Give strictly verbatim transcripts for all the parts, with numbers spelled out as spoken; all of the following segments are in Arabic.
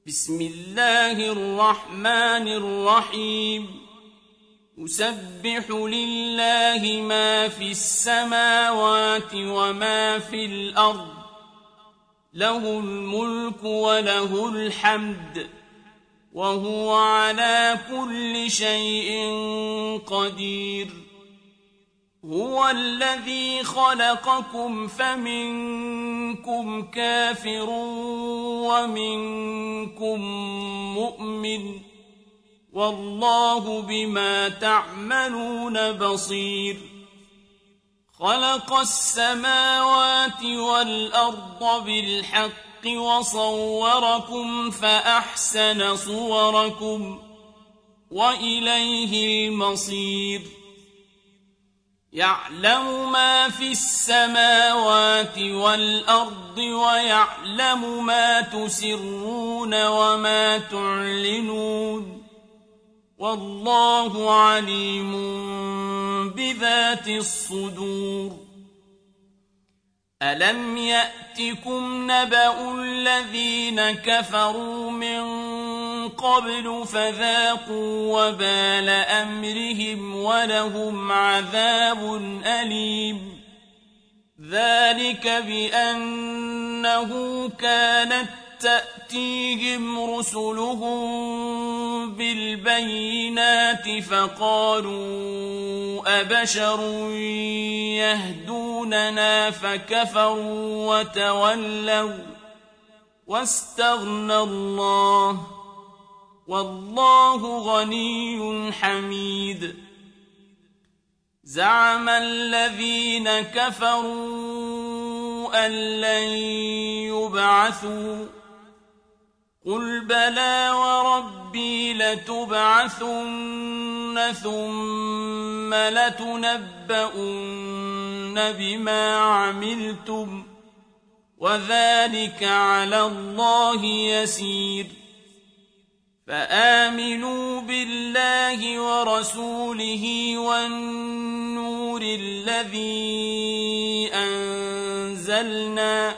بسم الله الرحمن الرحيم يسبح لله ما في السماوات وما في الأرض له الملك وله الحمد وهو على كل شيء قدير هو الذي خلقكم فمنكم كافر ومنكم مؤمن والله بما تعملون بصير خلق السماوات والأرض بالحق وصوركم فأحسن صوركم وإليه المصير يعلم ما في السماوات والأرض ويعلم ما تسرون وما تعلنون والله عليم بذات الصدور ألم يأتكم نبأ الذين كفروا من قبل فذاقوا وبال أمرهم ولهم عذاب أليم ذلك بأنه كانت تأتيهم رسلهم بالبينات فقالوا أبشر يهدوننا فكفروا وتولوا واستغنى الله والله غني حميد زعم الذين كفروا أن لن يبعثوا قل بلى وربي لتبعثن ثم لتنبؤن بما عملتم وذلك على الله يسير فآمنوا بالله ورسوله والنور الذي أنزلنا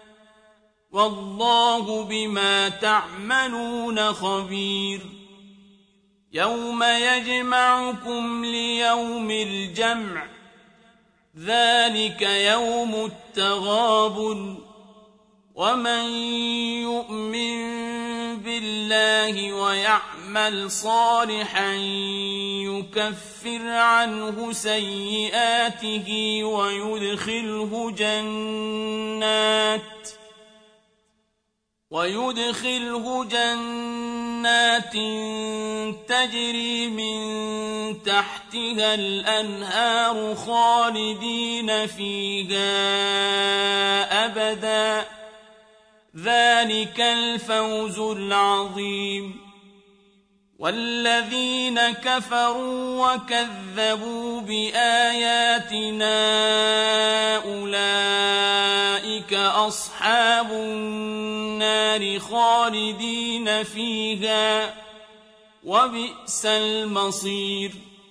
والله بما تعملون خبير يوم يجمعكم ليوم الجمع ذلك يوم التغابن ومن يؤمن بالله ويعمل صالحا يكفر عنه سيئاته ويدخله جنات ويدخله جنات تجري من تحتها الأنهار خالدين فيها أبدا ذلك الفوز العظيم والذين كفروا وكذبوا بآياتنا أولئك أصحاب النار خالدين فيها وبئس المصير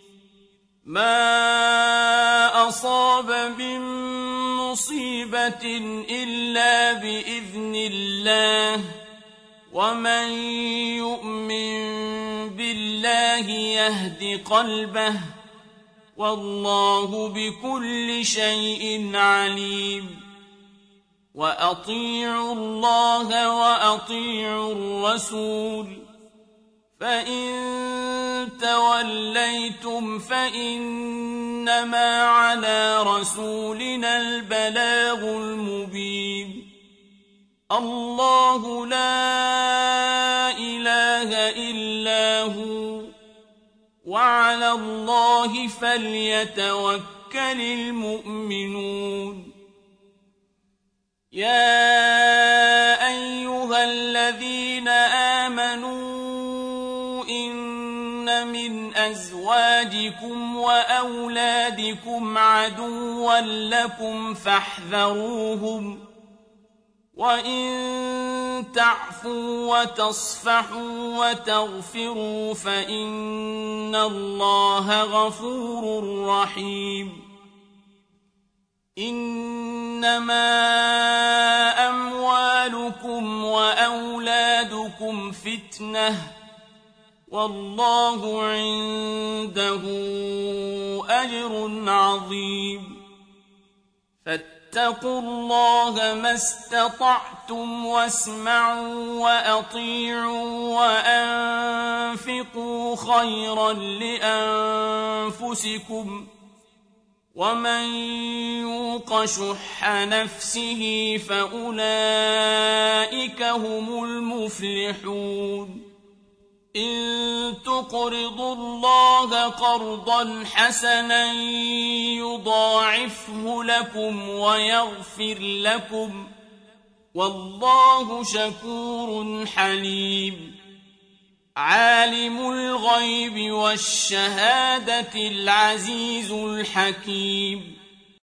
ما أصاب من مصيبة إلا بإذن الله ومن يؤمن بالله يهد قلبه والله بكل شيء عليم وأطيعوا الله وأطيعوا الرسول فإن توليتم فإنما على رسولنا البلاغ المبين الله لا إله إلا هو وعلى الله فليتوكل المؤمنون يا أيها الذين آمنوا إن من أزواجكم وأولادكم عدوا لكم فاحذروهم وإن تعفوا وتصفحوا وتغفروا فإن الله غفور رحيم إنما أموالكم وأولادكم فتنة والله عنده أجر عظيم فاتقوا الله ما استطعتم واسمعوا وأطيعوا وأنفقوا خيرا لأنفسكم ومن يوق شح نفسه فأولئك هم المفلحون إن تقرضوا الله قرضا حسنا يضاعفه لكم ويغفر لكم والله شكور حليم عالم الغيب والشهادة العزيز الحكيم